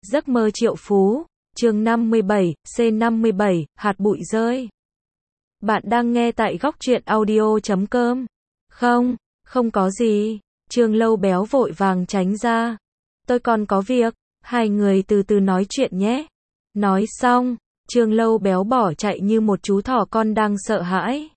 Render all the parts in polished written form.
Giấc mơ triệu phú, chương 57, C57, hạt bụi rơi. Bạn đang nghe tại góc truyện audio.com. Không có gì. Trương Lâu Béo vội vàng tránh ra. Tôi còn có việc, hai người từ từ nói chuyện nhé. Nói xong, Trương Lâu Béo bỏ chạy như một chú thỏ con đang sợ hãi.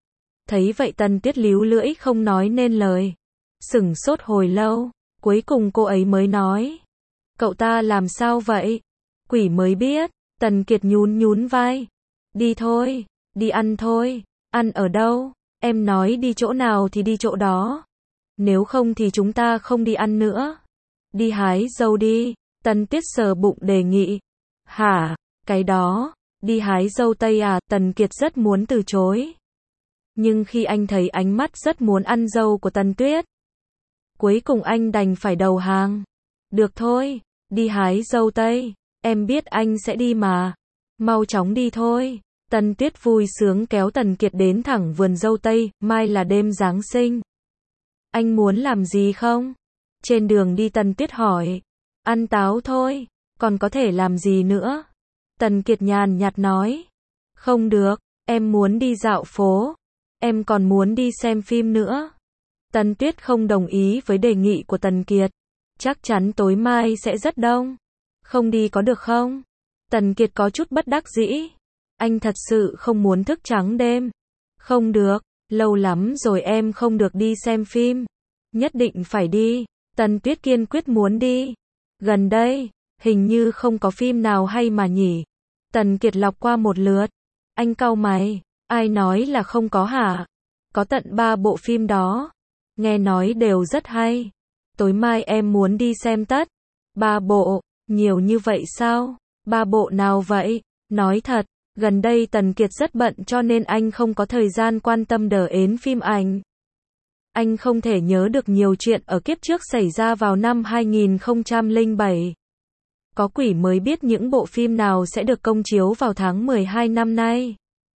Thấy vậy Tần Tuyết líu lưỡi không nói nên lời. Sửng sốt hồi lâu, cuối cùng cô ấy mới nói. Cậu ta làm sao vậy? Quỷ mới biết. Tần Kiệt nhún vai. Đi thôi, đi ăn thôi. Ăn ở đâu? Em nói đi chỗ nào thì đi chỗ đó. Nếu không thì chúng ta không đi ăn nữa. Đi hái dâu đi. Tần Tuyết sờ bụng đề nghị. Hả? Cái đó? Đi hái dâu tây à? Tần Kiệt rất muốn từ chối. Nhưng khi anh thấy ánh mắt rất muốn ăn dâu của Tần Tuyết, cuối cùng anh đành phải đầu hàng. Được thôi, đi hái dâu tây. Em biết anh sẽ đi mà. Mau chóng đi thôi. Tần Tuyết vui sướng kéo Tần Kiệt đến thẳng vườn dâu tây, mai là đêm Giáng sinh. Anh muốn làm gì không? Trên đường đi Tần Tuyết hỏi. Ăn táo thôi, còn có thể làm gì nữa? Tần Kiệt nhàn nhạt nói. Không được, em muốn đi dạo phố. Em còn muốn đi xem phim nữa. Tần Tuyết không đồng ý với đề nghị của Tần Kiệt. Chắc chắn tối mai sẽ rất đông. Không đi có được không? Tần Kiệt có chút bất đắc dĩ. Anh thật sự không muốn thức trắng đêm. Không được, lâu lắm rồi em không được đi xem phim. Nhất định phải đi. Tần Tuyết kiên quyết muốn đi. Gần đây, hình như không có phim nào hay mà nhỉ. Tần Kiệt lọc qua một lượt. Anh cau mày. Ai nói là không có hả? Có tận 3 bộ phim đó. Nghe nói đều rất hay. Tối mai em muốn đi xem tất. 3 bộ, nhiều như vậy sao? 3 bộ nào vậy? Nói thật, gần đây Tần Kiệt rất bận cho nên anh không có thời gian quan tâm đến phim ảnh. Anh không thể nhớ được nhiều chuyện ở kiếp trước xảy ra vào năm 2007. Có quỷ mới biết những bộ phim nào sẽ được công chiếu vào tháng 12 năm nay.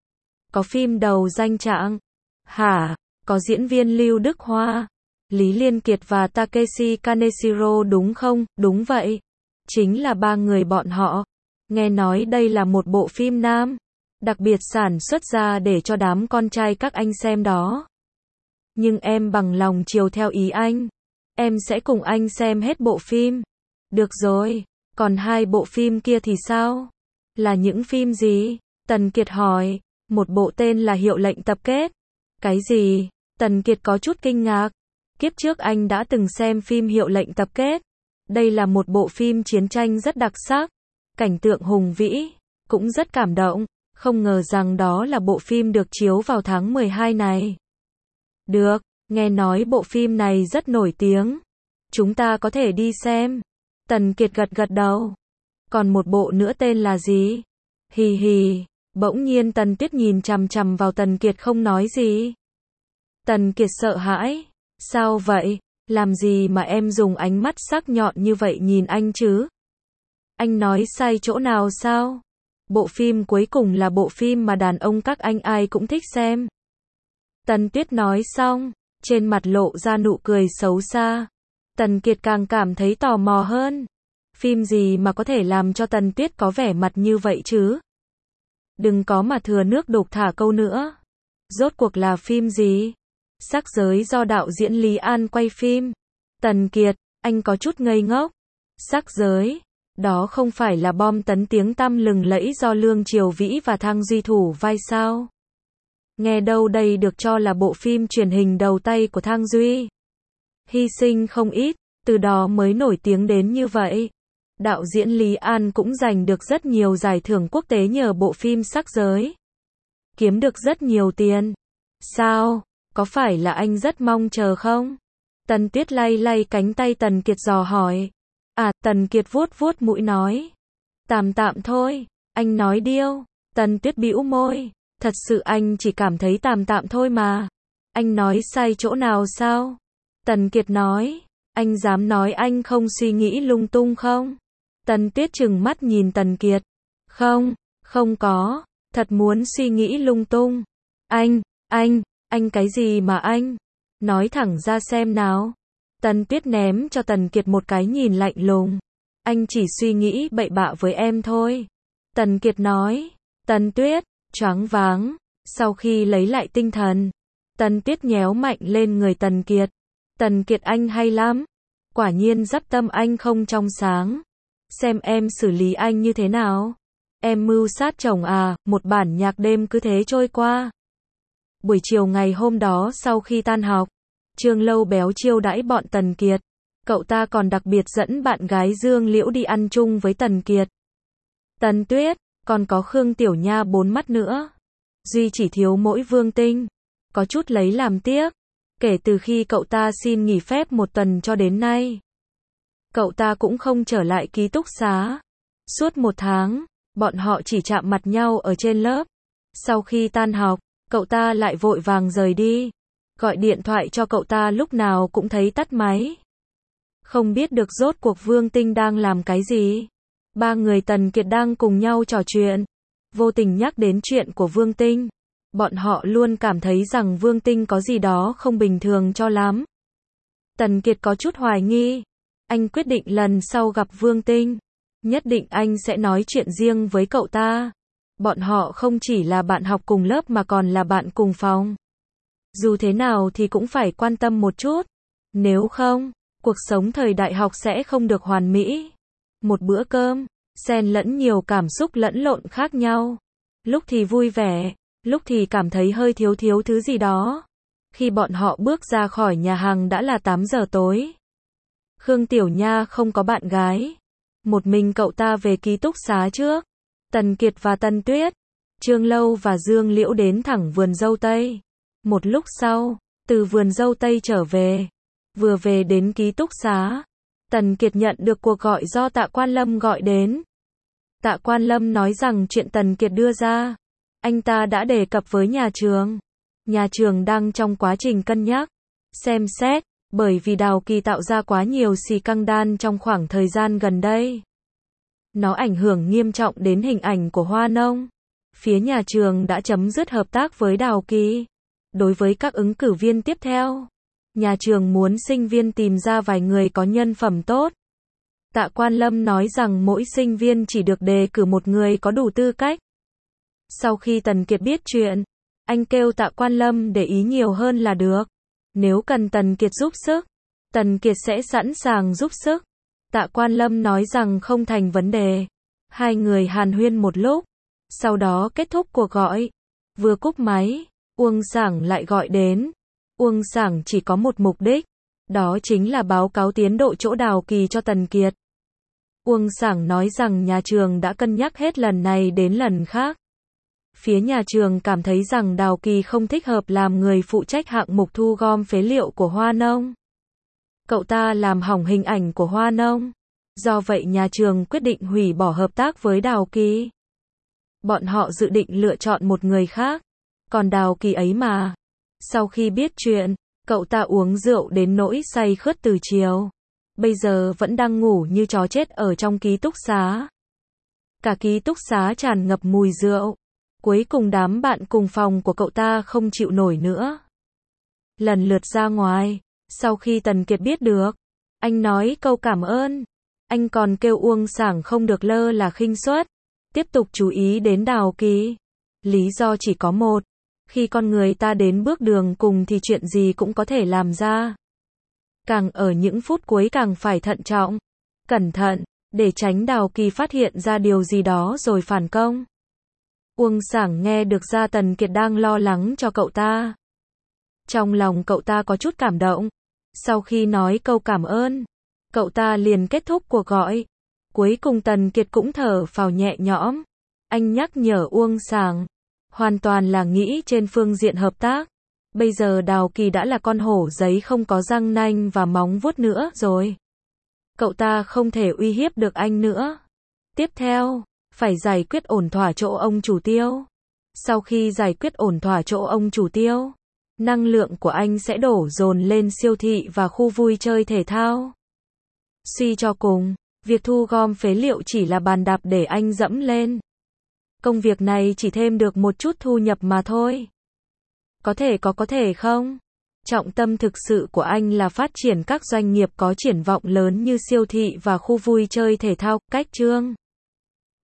Có phim Đầu Danh Trạng. Hả? Có diễn viên Lưu Đức Hoa, Lý Liên Kiệt và Takeshi Kaneshiro đúng không? Đúng vậy. Chính là 3 người bọn họ. Nghe nói đây là một bộ phim nam, đặc biệt sản xuất ra để cho đám con trai các anh xem đó. Nhưng em bằng lòng chiều theo ý anh. Em sẽ cùng anh xem hết bộ phim. Được rồi, còn 2 bộ phim kia thì sao? Là những phim gì? Tần Kiệt hỏi. Một bộ tên là Hiệu lệnh tập kết. Cái gì? Tần Kiệt có chút kinh ngạc. Kiếp trước anh đã từng xem phim Hiệu lệnh tập kết. Đây là một bộ phim chiến tranh rất đặc sắc. Cảnh tượng hùng vĩ, cũng rất cảm động. Không ngờ rằng đó là bộ phim được chiếu vào tháng 12 này. Được, nghe nói bộ phim này rất nổi tiếng. Chúng ta có thể đi xem. Tần Kiệt gật đầu. Còn một bộ nữa tên là gì? Hì hì. Bỗng nhiên Tần Tuyết nhìn chằm chằm vào Tần Kiệt không nói gì. Tần Kiệt sợ hãi. Sao vậy? Làm gì mà em dùng ánh mắt sắc nhọn như vậy nhìn anh chứ? Anh nói sai chỗ nào sao? Bộ phim cuối cùng là bộ phim mà đàn ông các anh ai cũng thích xem. Tần Tuyết nói xong, trên mặt lộ ra nụ cười xấu xa. Tần Kiệt càng cảm thấy tò mò hơn. Phim gì mà có thể làm cho Tần Tuyết có vẻ mặt như vậy chứ? Đừng có mà thừa nước đục thả câu nữa. Rốt cuộc là phim gì? Sắc giới do đạo diễn Lý An quay phim. Tần Kiệt, anh có chút ngây ngốc. Sắc giới, đó không phải là bom tấn tiếng tăm lừng lẫy do Lương Triều Vĩ và Thang Duy thủ vai sao? Nghe đâu đây được cho là bộ phim truyền hình đầu tay của Thang Duy. Hy sinh không ít, từ đó mới nổi tiếng đến như vậy. Đạo diễn Lý An cũng giành được rất nhiều giải thưởng quốc tế nhờ bộ phim Sắc giới. Kiếm được rất nhiều tiền. Sao? Có phải là anh rất mong chờ không? Tần Tuyết lay cánh tay Tần Kiệt dò hỏi. À, Tần Kiệt vuốt mũi nói. Tạm thôi, anh nói điêu. Tần Tuyết bĩu môi. Thật sự anh chỉ cảm thấy tạm thôi mà. Anh nói sai chỗ nào sao? Tần Kiệt nói. Anh dám nói anh không suy nghĩ lung tung không? Tần Tuyết trừng mắt nhìn Tần Kiệt. Không có. Thật muốn suy nghĩ lung tung. Anh cái gì mà anh? Nói thẳng ra xem nào. Tần Tuyết ném cho Tần Kiệt một cái nhìn lạnh lùng. Anh chỉ suy nghĩ bậy bạ với em thôi. Tần Kiệt nói. Tần Tuyết, choáng váng. Sau khi lấy lại tinh thần, Tần Tuyết nhéo mạnh lên người Tần Kiệt. Tần Kiệt anh hay lắm. Quả nhiên dắp tâm anh không trong sáng. Xem em xử lý anh như thế nào. Em mưu sát chồng à, một bản nhạc đêm cứ thế trôi qua. Buổi chiều ngày hôm đó sau khi tan học, Trương Lâu Béo chiêu đãi bọn Tần Kiệt. Cậu ta còn đặc biệt dẫn bạn gái Dương Liễu đi ăn chung với Tần Kiệt. Tần Tuyết, còn có Khương Tiểu Nha bốn mắt nữa. Duy chỉ thiếu mỗi Vương Tinh. Có chút lấy làm tiếc. Kể từ khi cậu ta xin nghỉ phép một tuần cho đến nay, cậu ta cũng không trở lại ký túc xá. Suốt một tháng, bọn họ chỉ chạm mặt nhau ở trên lớp. Sau khi tan học, cậu ta lại vội vàng rời đi. Gọi điện thoại cho cậu ta lúc nào cũng thấy tắt máy. Không biết được rốt cuộc Vương Tinh đang làm cái gì. Ba người Tần Kiệt đang cùng nhau trò chuyện. Vô tình nhắc đến chuyện của Vương Tinh. Bọn họ luôn cảm thấy rằng Vương Tinh có gì đó không bình thường cho lắm. Tần Kiệt có chút hoài nghi. Anh quyết định lần sau gặp Vương Tinh, nhất định anh sẽ nói chuyện riêng với cậu ta. Bọn họ không chỉ là bạn học cùng lớp mà còn là bạn cùng phòng. Dù thế nào thì cũng phải quan tâm một chút. Nếu không, cuộc sống thời đại học sẽ không được hoàn mỹ. Một bữa cơm, xen lẫn nhiều cảm xúc lẫn lộn khác nhau. Lúc thì vui vẻ, lúc thì cảm thấy hơi thiếu thứ gì đó. Khi bọn họ bước ra khỏi nhà hàng đã là 8 giờ tối. Khương Tiểu Nha không có bạn gái. Một mình cậu ta về ký túc xá trước. Tần Kiệt và Tần Tuyết, Trương Lâu và Dương Liễu đến thẳng vườn dâu tây. Một lúc sau, từ vườn dâu tây trở về. Vừa về đến ký túc xá, Tần Kiệt nhận được cuộc gọi do Tạ Quan Lâm gọi đến. Tạ Quan Lâm nói rằng chuyện Tần Kiệt đưa ra, anh ta đã đề cập với nhà trường. Nhà trường đang trong quá trình cân nhắc, xem xét, bởi vì Đào Kỳ tạo ra quá nhiều xì căng đan trong khoảng thời gian gần đây. Nó ảnh hưởng nghiêm trọng đến hình ảnh của Hoa Nông. Phía nhà trường đã chấm dứt hợp tác với Đào Kỳ. Đối với các ứng cử viên tiếp theo, nhà trường muốn sinh viên tìm ra vài người có nhân phẩm tốt. Tạ Quan Lâm nói rằng mỗi sinh viên chỉ được đề cử một người có đủ tư cách. Sau khi Tần Kiệt biết chuyện, anh kêu Tạ Quan Lâm để ý nhiều hơn là được. Nếu cần Tần Kiệt giúp sức, Tần Kiệt sẽ sẵn sàng giúp sức. Tạ Quan Lâm nói rằng không thành vấn đề. Hai người hàn huyên một lúc, sau đó kết thúc cuộc gọi. Vừa cúp máy, Uông Sảng lại gọi đến. Uông Sảng chỉ có một mục đích, đó chính là báo cáo tiến độ chỗ Đào Kỳ cho Tần Kiệt. Uông Sảng nói rằng nhà trường đã cân nhắc hết lần này đến lần khác. Phía nhà trường cảm thấy rằng Đào Kỳ không thích hợp làm người phụ trách hạng mục thu gom phế liệu của Hoa Nông. Cậu ta làm hỏng hình ảnh của Hoa Nông. Do vậy nhà trường quyết định hủy bỏ hợp tác với Đào Kỳ. Bọn họ dự định lựa chọn một người khác. Còn Đào Kỳ ấy mà. Sau khi biết chuyện, cậu ta uống rượu đến nỗi say khướt từ chiều. Bây giờ vẫn đang ngủ như chó chết ở trong ký túc xá. Cả ký túc xá tràn ngập mùi rượu. Cuối cùng đám bạn cùng phòng của cậu ta không chịu nổi nữa. Lần lượt ra ngoài. Sau khi Tần Kiệt biết được, anh nói câu cảm ơn. Anh còn kêu Uông Sảng không được lơ là khinh suất. Tiếp tục chú ý đến Đào Kỳ. Lý do chỉ có một. Khi con người ta đến bước đường cùng thì chuyện gì cũng có thể làm ra. Càng ở những phút cuối càng phải thận trọng, cẩn thận, để tránh Đào Kỳ phát hiện ra điều gì đó rồi phản công. Uông Sảng nghe được ra Tần Kiệt đang lo lắng cho cậu ta. Trong lòng cậu ta có chút cảm động. Sau khi nói câu cảm ơn, cậu ta liền kết thúc cuộc gọi. Cuối cùng Tần Kiệt cũng thở phào nhẹ nhõm. Anh nhắc nhở Uông Sảng, hoàn toàn là nghĩ trên phương diện hợp tác. Bây giờ Đào Kỳ đã là con hổ giấy không có răng nanh và móng vuốt nữa rồi. Cậu ta không thể uy hiếp được anh nữa. Tiếp theo, phải giải quyết ổn thỏa chỗ ông chủ Tiêu. Sau khi giải quyết ổn thỏa chỗ ông chủ Tiêu, năng lượng của anh sẽ đổ dồn lên siêu thị và khu vui chơi thể thao. Suy cho cùng, việc thu gom phế liệu chỉ là bàn đạp để anh dẫm lên. Công việc này chỉ thêm được một chút thu nhập mà thôi. Có thể không? Trọng tâm thực sự của anh là phát triển các doanh nghiệp có triển vọng lớn như siêu thị và khu vui chơi thể thao. Cách Trương